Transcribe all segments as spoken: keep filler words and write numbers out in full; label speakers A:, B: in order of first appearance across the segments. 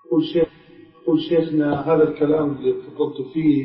A: قل شيخ قل شيخنا هذا الكلام اللي تفضلت فيه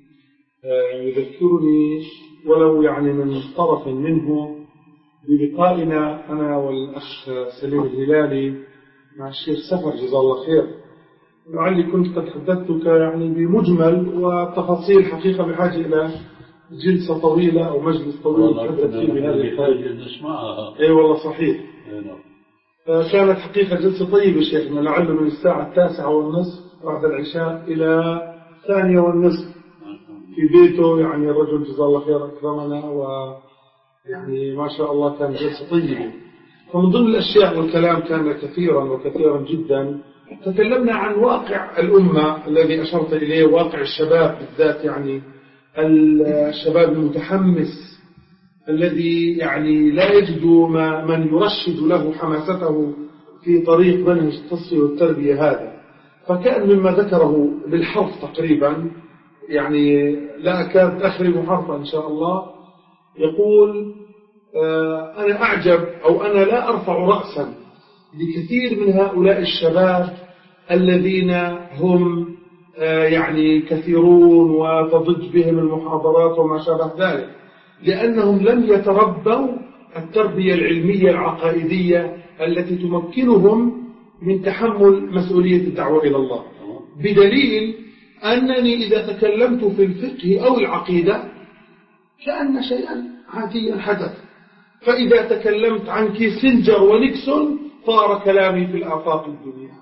A: يذكرني ولو يعني من طرف منه بلقائنا أنا والأخ سليم الهلالي مع الشيخ سفر جزاه الله خير. لعلي كنت قد حدثتك يعني بمجمل وتفاصيل حقيقة بحاجة إلى جلسة طويلة أو مجلس طويل نتحدث فيه بهذه الحاجة. أي والله صحيح. كانت حقيقة جلسة طيبة شيخنا، لعله من الساعة التاسعة والنصف بعد العشاء إلى الثانية والنصف في بيته. يعني الرجل جزاه الله خير أكرمنا، ويعني ما شاء الله كان جلسة طيبة. فمن ضمن الأشياء والكلام كان كثيرا وكثيرا جدا. تكلمنا عن واقع الأمة الذي أشرت إليه، واقع الشباب بالذات، يعني الشباب المتحمس الذي يعني لا يجد من يرشد له حماسته في طريق منهج التصفية والتربية هذا. فكان مما ذكره بالحرف تقريبا، يعني لا أكاد أخرج حرفا إن شاء الله. يقول آه أنا أعجب أو أنا لا أرفع رأسا لكثير من هؤلاء الشباب الذين هم آه يعني كثيرون وتضج بهم المحاضرات وما شابه ذلك، لأنهم لم يتربوا التربية العلمية العقائدية التي تمكنهم من تحمل مسؤولية الدعوة إلى الله. بدليل أنني إذا تكلمت في الفقه أو العقيدة كأن شيئا عاديا حدث، فإذا تكلمت عن كيسنجر ونيكسون صار كلامي في الآفاق الدنيا.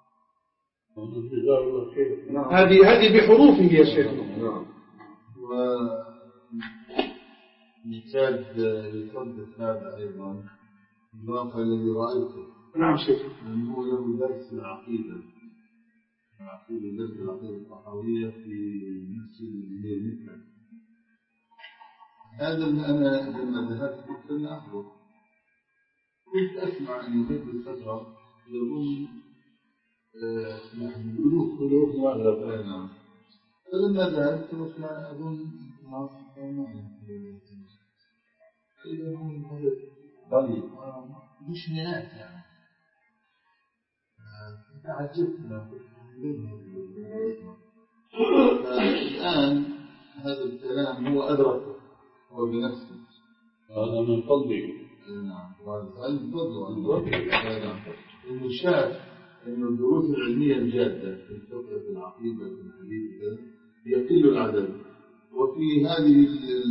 A: هذه هذه بحروفه يا شيخ.
B: ومثال يثبت هذا أيضا الواقع الذي رأيته.
A: نعم شيخ.
B: أنه له درس العقيدة، العقيدة درس العقيدة الطحاوية في مسجد المكة. هذا اللي أنا لما ذهبت كنت أنا أحضر، كنت أسمع أن يدرس فترة يظن نحن ألوف ألوف وعلى. نعم. فلما ذهبت وسمع أظن ناس ضليل مش مئات يعني. تعجبنا الآن هذا الكلام هو أدركه هو بنفسه.
C: هذا من فضله.
B: نعم وهذا من فضله. نعم إنه شاف إنه الدروس العلمية الجادة في الفقه في العقيدة في الحديث يقل العدد، وفي هذه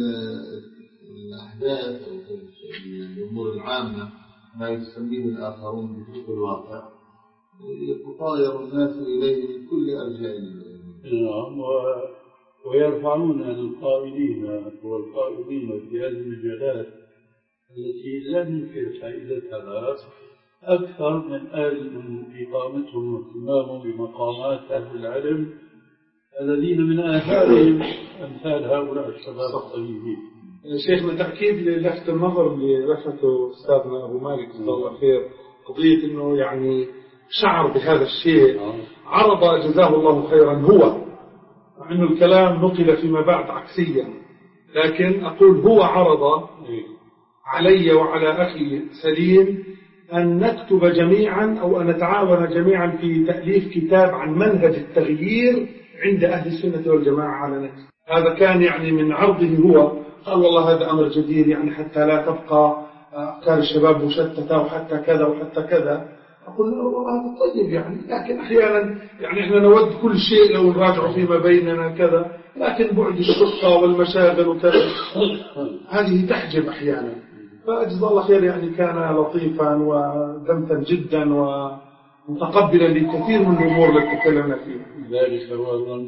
B: الأحداث أو الأمور العامة ما يسميه الآخرون بفقه الواقع يتطاير الناس إليه من كل أرجاء
C: نعم، ويرفعون القائلين والقائلين في هذه المجالات التي لا ننكر فائدتها أكثر من أهل إقامتهم واهتمامهم بمقامات أهل العلم الذين من آثارهم أمثال هؤلاء الشباب الطيبين.
A: شيخنا تأكيد للفت النظر اللي لفته أستاذنا أبو مالك جزاه الله خير، قضية إنه يعني شعر بهذا الشيء، عرض جزاه الله خيرا هو، مع إنه الكلام نقل فيما بعد عكسيا، لكن أقول هو عرض علي وعلى أخي سليم أن نكتب جميعا أو أن نتعاون جميعا في تأليف كتاب عن منهج التغيير عند أهل السنة والجماعة على نفسه. هذا كان يعني من عرضه هو، قال والله هذا أمر جديد يعني حتى لا تبقى أفكار الشباب مشتتة وحتى كذا وحتى كذا. أقول له والله هذا طيب يعني، لكن أحيانا يعني إحنا نود كل شيء لو نراجع فيما بيننا كذا، لكن بعد الشقة والمشاغل وكذا هذه تحجب أحيانا. فجزاه الله خير يعني كان لطيفا ودمثا جدا ومتقبلا لكثير من الأمور التي تكلمنا فيها.
C: ذلك هو